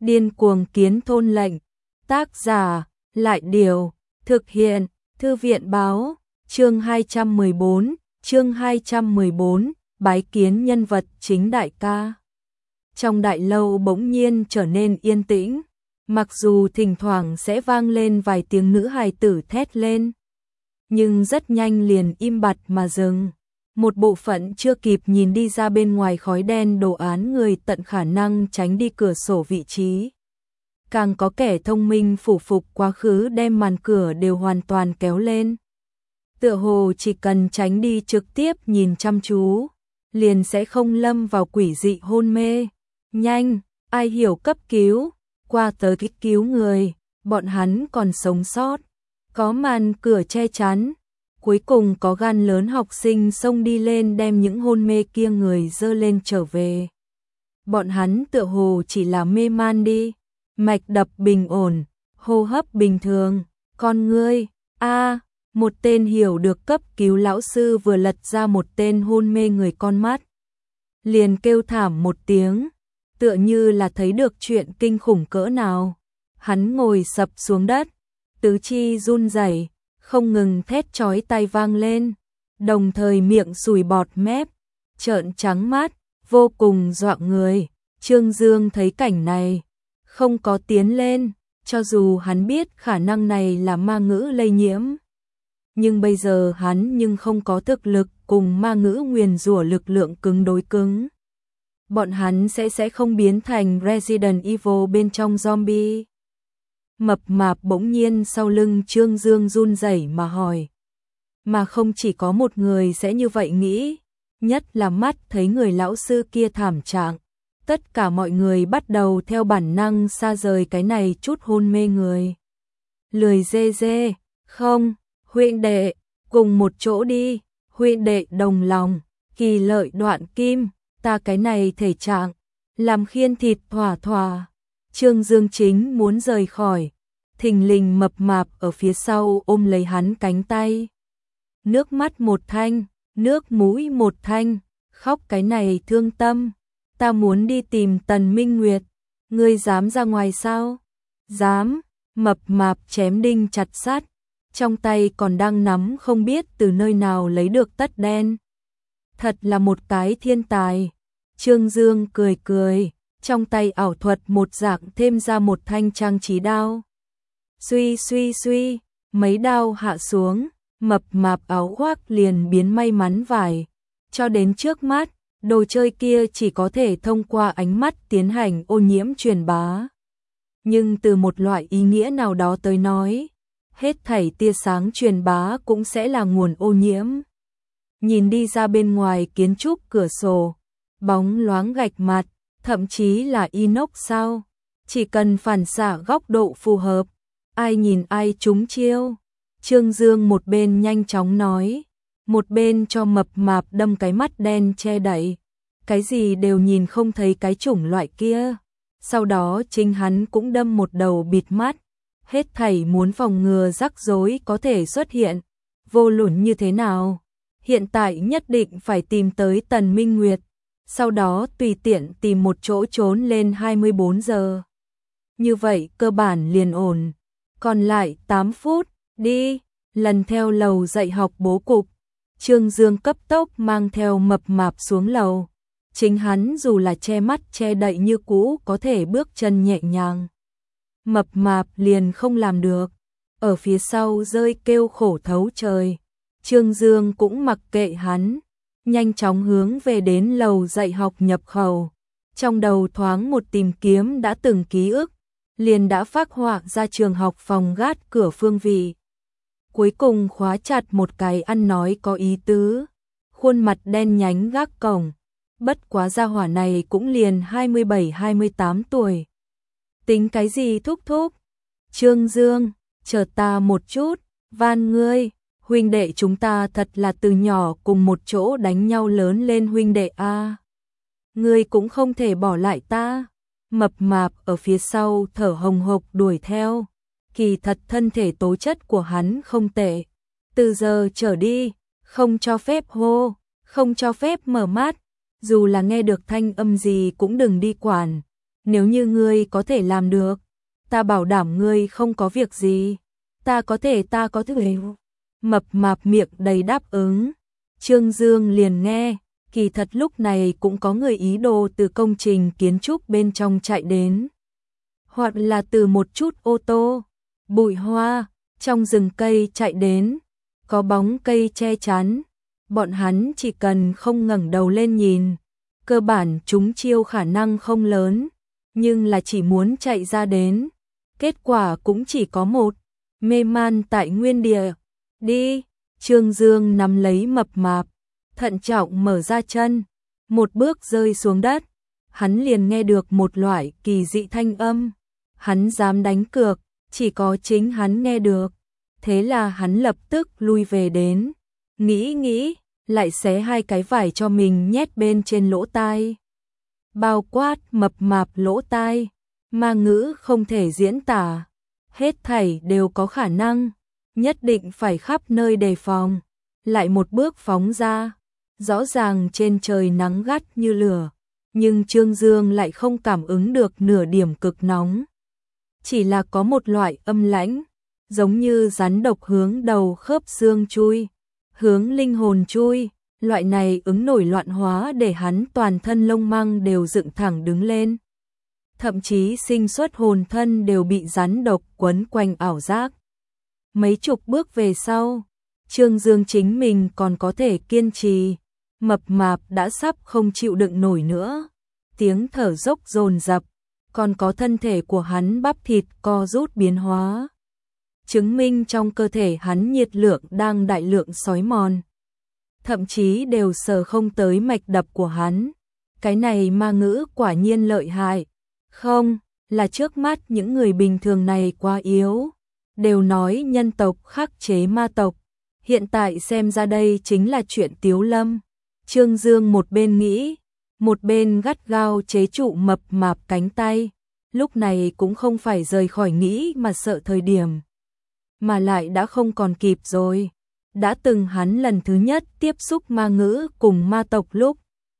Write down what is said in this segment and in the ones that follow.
Điên cuồng kiến thôn lệnh. Tác giả, Lại Điều, thực hiện, Thư viện báo, chương 214, bái kiến nhân vật chính đại ca. Trong đại lâu bỗng nhiên trở nên yên tĩnh, mặc dù thỉnh thoảng sẽ vang lên vài tiếng nữ hài tử thét lên, nhưng rất nhanh liền im bặt mà dừng. Một bộ phận chưa kịp nhìn đi ra bên ngoài khói đen đồ án người tận khả năng tránh đi cửa sổ vị trí. Càng có kẻ thông minh phủ phục quá khứ đem màn cửa đều hoàn toàn kéo lên. Tựa hồ chỉ cần tránh đi trực tiếp nhìn chăm chú, liền sẽ không lâm vào quỷ dị hôn mê. Nhanh, ai hiểu cấp cứu, qua tới kích cứu người, bọn hắn còn sống sót. Có màn cửa che chắn, cuối cùng có gan lớn học sinh xông đi lên đem những hôn mê kia người dơ lên trở về. Bọn hắn tựa hồ chỉ là mê man đi, mạch đập bình ổn, hô hấp bình thường, con ngươi, một tên hiểu được cấp cứu lão sư vừa lật ra một tên hôn mê người con mắt. Liền kêu thảm một tiếng, tựa như là thấy được chuyện kinh khủng cỡ nào. Hắn ngồi sập xuống đất, tứ chi run rẩy, không ngừng thét chói tai vang lên, đồng thời miệng sùi bọt mép, trợn trắng mắt, vô cùng dọa người. Trương Dương thấy cảnh này, không có tiến lên, cho dù hắn biết khả năng này là ma ngữ lây nhiễm. Nhưng bây giờ hắn không có thực lực cùng ma ngữ nguyền rủa lực lượng cứng đối cứng. Bọn hắn sẽ không biến thành Resident Evil bên trong zombie. Mập mạp bỗng nhiên sau lưng Trương Dương run rẩy mà hỏi. Mà không chỉ có một người sẽ như vậy nghĩ, nhất là mắt thấy người lão sư kia thảm trạng. Tất cả mọi người bắt đầu theo bản năng xa rời cái này chút hôn mê người. Lười dê, không, huynh đệ, cùng một chỗ đi, huynh đệ đồng lòng, kỳ lợi đoạn kim, ta cái này thể trạng, làm khiên thịt thỏa. Trương Dương chính muốn rời khỏi, thình lình mập mạp ở phía sau ôm lấy hắn cánh tay. Nước mắt một thanh, nước mũi một thanh, khóc cái này thương tâm. Ta muốn đi tìm Tần Minh Nguyệt, ngươi dám ra ngoài sao? Dám, mập mạp chém đinh chặt sắt, trong tay còn đang nắm không biết từ nơi nào lấy được tất đen. Thật là một cái thiên tài. Trương Dương cười, trong tay ảo thuật một dạng thêm ra một thanh trang trí đao. Suy, mấy đao hạ xuống, mập mạp áo khoác liền biến may mắn vải, cho đến trước mắt. Đồ chơi kia chỉ có thể thông qua ánh mắt tiến hành ô nhiễm truyền bá. Nhưng từ một loại ý nghĩa nào đó tới nói, hết thảy tia sáng truyền bá cũng sẽ là nguồn ô nhiễm. Nhìn đi ra bên ngoài kiến trúc cửa sổ, bóng loáng gạch mặt, thậm chí là inox sao, chỉ cần phản xạ góc độ phù hợp, ai nhìn ai trúng chiêu. Trương Dương một bên nhanh chóng nói, một bên cho mập mạp đâm cái mắt đen che đậy, cái gì đều nhìn không thấy cái chủng loại kia. Sau đó chính hắn cũng đâm một đầu bịt mắt, hết thảy muốn phòng ngừa rắc rối có thể xuất hiện, vô luận như thế nào. Hiện tại nhất định phải tìm tới Tần Minh Nguyệt, sau đó tùy tiện tìm một chỗ trốn lên 24 giờ. Như vậy cơ bản liền ổn, còn lại 8 phút, đi, lần theo lầu dạy học bố cục. Trương Dương cấp tốc mang theo mập mạp xuống lầu. Chính hắn dù là che mắt che đậy như cũ có thể bước chân nhẹ nhàng. Mập mạp liền không làm được, ở phía sau rơi kêu khổ thấu trời. Trương Dương cũng mặc kệ hắn, nhanh chóng hướng về đến lầu dạy học nhập khẩu. Trong đầu thoáng một tìm kiếm đã từng ký ức, liền đã phác họa ra trường học phòng gác cửa phương vị. Cuối cùng khóa chặt một cái ăn nói có ý tứ, khuôn mặt đen nhánh gác cổng. Bất quá gia hỏa này cũng liền 27-28 tuổi. Tính cái gì thúc? Trương Dương, chờ ta một chút, van ngươi, huynh đệ chúng ta thật là từ nhỏ cùng một chỗ đánh nhau lớn lên huynh đệ a. Ngươi cũng không thể bỏ lại ta. Mập mạp ở phía sau thở hồng hộc đuổi theo. Kỳ thật thân thể tố chất của hắn không tệ. Từ giờ trở đi, không cho phép hô, không cho phép mở mắt. Dù là nghe được thanh âm gì cũng đừng đi quản, Nếu như ngươi có thể làm được, ta bảo đảm ngươi không có việc gì. Ta có thể. Mập mạp miệng đầy đáp ứng. Trương Dương liền nghe, kỳ thật lúc này cũng có người ý đồ từ công trình kiến trúc bên trong chạy đến. Hoặc là từ một chút ô tô, bụi hoa, trong rừng cây chạy đến, có bóng cây che chắn. Bọn hắn chỉ cần không ngẩng đầu lên nhìn, cơ bản chúng chiêu khả năng không lớn, nhưng là chỉ muốn chạy ra đến. Kết quả cũng chỉ có một, mê man tại nguyên địa. Đi, Trương Dương nắm lấy mập mạp, thận trọng mở ra chân, một bước rơi xuống đất, hắn liền nghe được một loại kỳ dị thanh âm. Hắn dám đánh cược, chỉ có chính hắn nghe được. Thế là hắn lập tức lui về đến, nghĩ, lại xé hai cái vải cho mình nhét bên trên lỗ tai. Bao quát mập mạp lỗ tai, ma ngữ không thể diễn tả, hết thảy đều có khả năng, nhất định phải khắp nơi đề phòng. Lại một bước phóng ra, rõ ràng trên trời nắng gắt như lửa, nhưng Trương Dương lại không cảm ứng được nửa điểm cực nóng. Chỉ là có một loại âm lãnh, giống như rắn độc hướng đầu khớp xương chui, hướng linh hồn chui. Loại này ứng nổi loạn hóa để hắn toàn thân lông măng đều dựng thẳng đứng lên. Thậm chí sinh xuất hồn thân đều bị rắn độc quấn quanh ảo giác. Mấy chục bước về sau, Trương Dương chính mình còn có thể kiên trì, mập mạp đã sắp không chịu đựng nổi nữa. Tiếng thở dốc dồn dập, còn có thân thể của hắn bắp thịt co rút biến hóa. Chứng minh trong cơ thể hắn nhiệt lượng đang đại lượng xói mòn. Thậm chí đều sờ không tới mạch đập của hắn. Cái này ma ngữ quả nhiên lợi hại. Không, là trước mắt những người bình thường này quá yếu. Đều nói nhân tộc khắc chế ma tộc. Hiện tại xem ra đây chính là chuyện tiếu lâm. Trương Dương một bên nghĩ, một bên gắt gao chế trụ mập mạp cánh tay. Lúc này cũng không phải rời khỏi nghĩ mà sợ thời điểm. Mà lại đã không còn kịp rồi. Đã từng hắn lần thứ nhất tiếp xúc ma ngữ cùng ma tộc lúc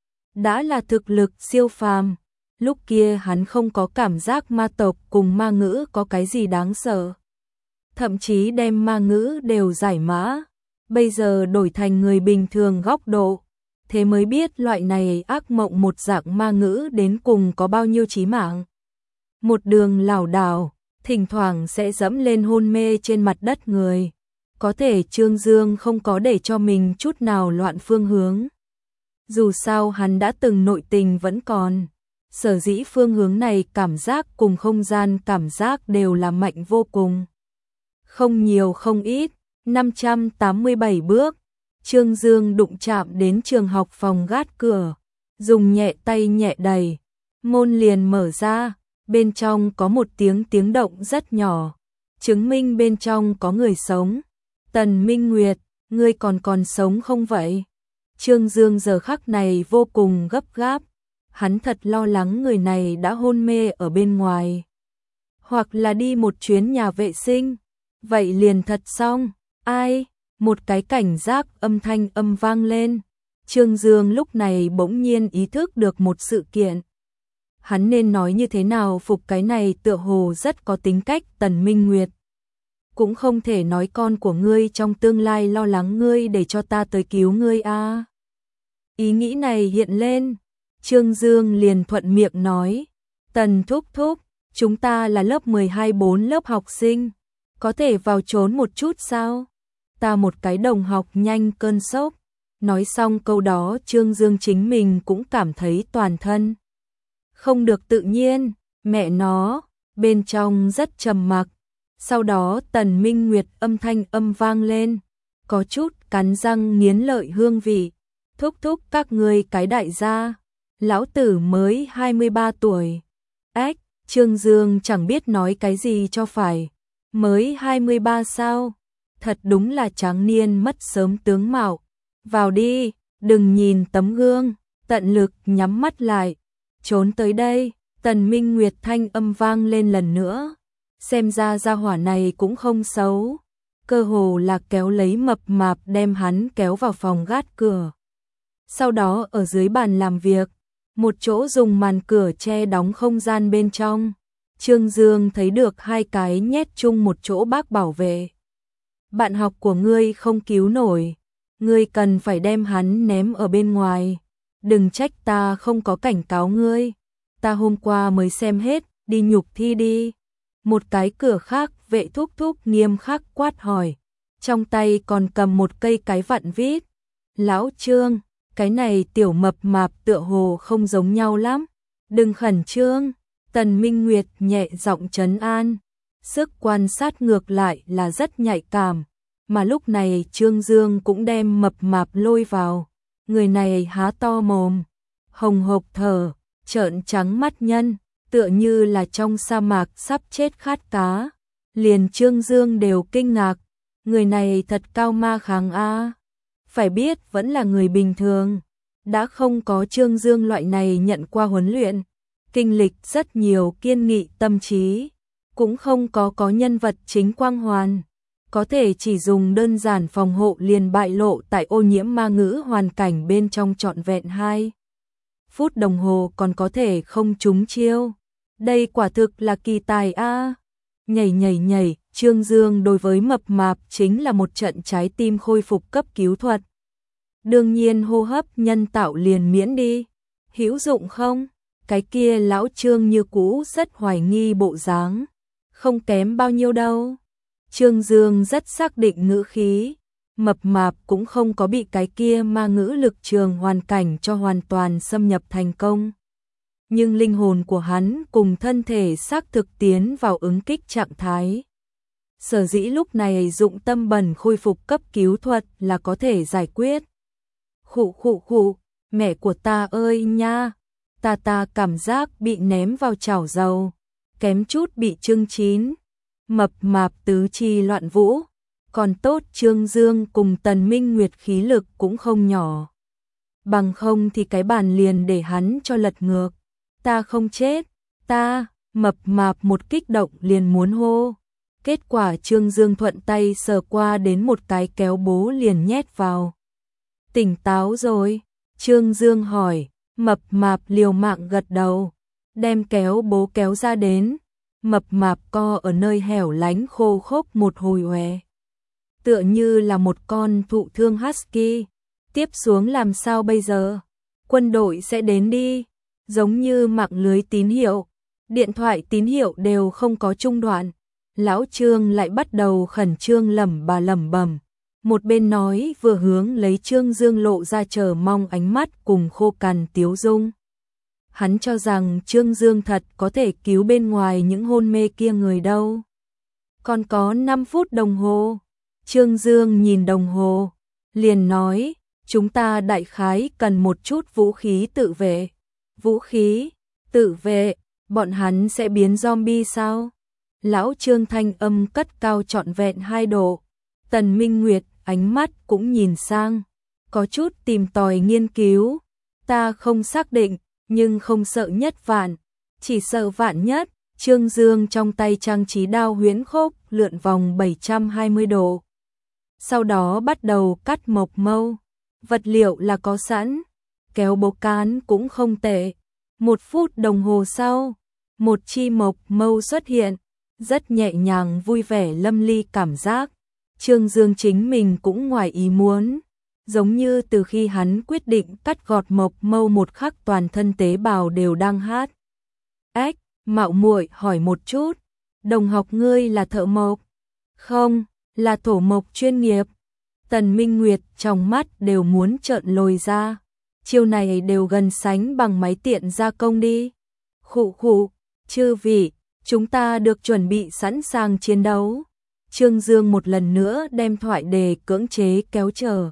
đã là thực lực siêu phàm. Lúc kia hắn không có cảm giác ma tộc cùng ma ngữ có cái gì đáng sợ. Thậm chí đem ma ngữ đều giải mã. Bây giờ đổi thành người bình thường góc độ. Thế mới biết loại này ác mộng một dạng ma ngữ đến cùng có bao nhiêu chí mạng. Một đường lảo đảo, thỉnh thoảng sẽ dẫm lên hôn mê trên mặt đất người. Có thể Trương Dương không có để cho mình chút nào loạn phương hướng. Dù sao hắn đã từng nội tình vẫn còn. Sở dĩ phương hướng này cảm giác cùng không gian cảm giác đều là mạnh vô cùng. Không nhiều không ít, 587 bước. Trương Dương đụng chạm đến trường học phòng gác cửa. Dùng nhẹ tay nhẹ đẩy. Môn liền mở ra. Bên trong có một tiếng động rất nhỏ. Chứng minh bên trong có người sống. Tần Minh Nguyệt, ngươi còn sống không vậy? Trương Dương giờ khắc này vô cùng gấp gáp. Hắn thật lo lắng người này đã hôn mê ở bên ngoài. Hoặc là đi một chuyến nhà vệ sinh. Vậy liền thật xong. Ai? Một cái cảnh giác âm thanh âm vang lên. Trương Dương lúc này bỗng nhiên ý thức được một sự kiện. Hắn nên nói như thế nào phục cái này tựa hồ rất có tính cách Tần Minh Nguyệt. Cũng không thể nói con của ngươi trong tương lai lo lắng ngươi để cho ta tới cứu ngươi a. Ý nghĩ này hiện lên, Trương Dương liền thuận miệng nói, Tần thúc thúc, chúng ta là lớp 12-4 lớp học sinh, có thể vào trốn một chút sao? Ta một cái đồng học nhanh cơn sốc. Nói xong câu đó Trương Dương chính mình cũng cảm thấy toàn thân không được tự nhiên, mẹ nó, bên trong rất trầm mặc. Sau đó Tần Minh Nguyệt âm thanh âm vang lên, có chút cắn răng nghiến lợi hương vị. Thúc thúc các ngươi cái đại gia, lão tử mới 23 tuổi. Ách, Trương Dương chẳng biết nói cái gì cho phải. Mới 23 sao? Thật đúng là tráng niên mất sớm tướng mạo. Vào đi, đừng nhìn tấm gương, tận lực nhắm mắt lại. Trốn tới đây, Tần Minh Nguyệt thanh âm vang lên lần nữa. Xem ra gia hỏa này cũng không xấu. Cơ hồ là kéo lấy mập mạp đem hắn kéo vào phòng gác cửa. Sau đó ở dưới bàn làm việc, một chỗ dùng màn cửa che đóng không gian bên trong. Trương Dương thấy được hai cái nhét chung một chỗ bác bảo vệ. Bạn học của ngươi không cứu nổi, ngươi cần phải đem hắn ném ở bên ngoài. Đừng trách ta không có cảnh cáo ngươi, ta hôm qua mới xem hết, đi nhục thi đi. Một cái cửa khác vệ thúc thúc nghiêm khắc quát hỏi, trong tay còn cầm một cây cái vặn vít. Lão Trương, cái này tiểu mập mạp tựa hồ không giống nhau lắm, đừng khẩn trương. Tần Minh Nguyệt nhẹ giọng trấn an, sức quan sát ngược lại là rất nhạy cảm, mà lúc này Trương Dương cũng đem mập mạp lôi vào, người này há to mồm, hồng hộc thở, trợn trắng mắt nhân, tựa như là trong sa mạc sắp chết khát cá. Liền Trương Dương đều kinh ngạc, người này thật cao ma kháng a. Phải biết vẫn là người bình thường, đã không có Trương Dương loại này nhận qua huấn luyện, kinh lịch rất nhiều kiên nghị tâm trí, cũng không có nhân vật chính quang hoàn, có thể chỉ dùng đơn giản phòng hộ liền bại lộ tại ô nhiễm ma ngữ hoàn cảnh bên trong trọn vẹn 2 phút đồng hồ còn có thể không trúng chiêu. Đây quả thực là kỳ tài a. Nhảy nhảy nhảy, Trương Dương đối với mập mạp chính là một trận trái tim khôi phục cấp cứu thuật. Đương nhiên hô hấp nhân tạo liền miễn đi. Hữu dụng không? Cái kia lão Trương như cũ rất hoài nghi bộ dáng. Không kém bao nhiêu đâu. Trương Dương rất xác định ngữ khí. Mập mạp cũng không có bị cái kia ma ngữ lực trường hoàn cảnh cho hoàn toàn xâm nhập thành công. Nhưng linh hồn của hắn cùng thân thể xác thực tiến vào ứng kích trạng thái. Sở dĩ lúc này dụng tâm bẩn khôi phục cấp cứu thuật là có thể giải quyết. Khụ khụ khụ, mẹ của ta ơi nha, ta cảm giác bị ném vào chảo dầu, kém chút bị chưng chín. Mập mạp tứ chi loạn vũ, còn tốt Trương Dương cùng Tần Minh Nguyệt khí lực cũng không nhỏ. Bằng không thì cái bàn liền để hắn cho lật ngược. Ta không chết, ta, mập mạp một kích động liền muốn hô. Kết quả Trương Dương thuận tay sờ qua đến một cái kéo bố liền nhét vào. Tỉnh táo rồi, Trương Dương hỏi, mập mạp liều mạng gật đầu, đem kéo bố kéo ra đến. Mập mạp co ở nơi hẻo lánh khô khốc một hồi hoè. Tựa như là một con thụ thương husky. Tiếp xuống làm sao bây giờ? Quân đội sẽ đến đi. Giống như mạng lưới tín hiệu, điện thoại tín hiệu đều không có trung đoạn. Lão Trương lại bắt đầu khẩn trương lẩm bẩm, một bên nói vừa hướng lấy Trương Dương lộ ra chờ mong ánh mắt cùng khô cằn tiếu dung. Hắn cho rằng Trương Dương thật có thể cứu bên ngoài những hôn mê kia người đâu. Còn có 5 phút đồng hồ. Trương Dương nhìn đồng hồ, liền nói, chúng ta đại khái cần một chút vũ khí tự vệ. Vũ khí, tự vệ, bọn hắn sẽ biến zombie sao? Lão Trương thanh âm cất cao trọn vẹn 2 độ. Tần Minh Nguyệt ánh mắt cũng nhìn sang, có chút tìm tòi nghiên cứu. Ta không xác định, nhưng không sợ nhất vạn, chỉ sợ vạn nhất. Trương Dương trong tay trang trí đao huyễn khốc lượn vòng 720 độ. Sau đó bắt đầu cắt mộc mâu. Vật liệu là có sẵn, kéo bố cán cũng không tệ. 1 phút đồng hồ sau, một chi mộc mâu xuất hiện, rất nhẹ nhàng vui vẻ lâm ly cảm giác. Trương Dương chính mình cũng ngoài ý muốn, giống như từ khi hắn quyết định cắt gọt mộc mâu một khắc toàn thân tế bào đều đang hát. Ếch, mạo muội hỏi một chút, đồng học ngươi là thợ mộc? Không, là thổ mộc chuyên nghiệp. Tần Minh Nguyệt trong mắt đều muốn trợn lồi ra. Chiêu này đều gần sánh bằng máy tiện gia công đi. Khụ khụ, chư vị, chúng ta được chuẩn bị sẵn sàng chiến đấu. Trương Dương một lần nữa đem thoại đề cưỡng chế kéo trở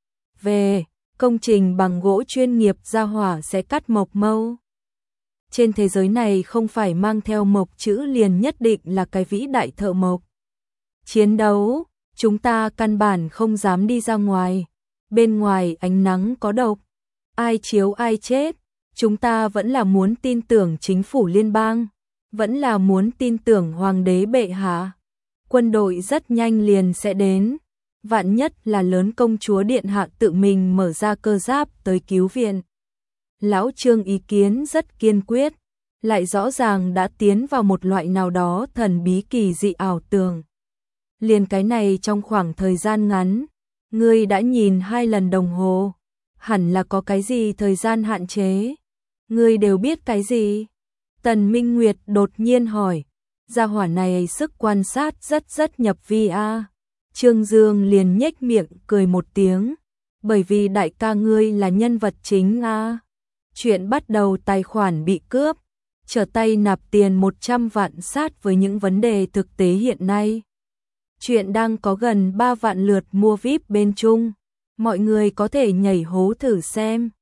về. Công trình bằng gỗ chuyên nghiệp gia hỏa sẽ cắt mộc mâu. Trên thế giới này không phải mang theo mộc chữ liền nhất định là cái vĩ đại thợ mộc. Chiến đấu, chúng ta căn bản không dám đi ra ngoài. Bên ngoài ánh nắng có độc, ai chiếu ai chết. Chúng ta vẫn là muốn tin tưởng chính phủ liên bang, vẫn là muốn tin tưởng hoàng đế bệ hạ. Quân đội rất nhanh liền sẽ đến, vạn nhất là lớn công chúa điện hạ tự mình mở ra cơ giáp tới cứu viện. Lão Trương ý kiến rất kiên quyết, lại rõ ràng đã tiến vào một loại nào đó thần bí kỳ dị ảo tưởng. Liền cái này trong khoảng thời gian ngắn, ngươi đã nhìn 2 lần đồng hồ, hẳn là có cái gì thời gian hạn chế. Ngươi đều biết cái gì? Tần Minh Nguyệt đột nhiên hỏi, gia hỏa này sức quan sát rất nhập vi a. Trương Dương liền nhếch miệng cười một tiếng, bởi vì đại ca ngươi là nhân vật chính a. Chuyện bắt đầu tài khoản bị cướp, trở tay nạp tiền 100 vạn sát với những vấn đề thực tế hiện nay. Chuyện đang có gần 3 vạn lượt mua VIP bên Trung, mọi người có thể nhảy hố thử xem.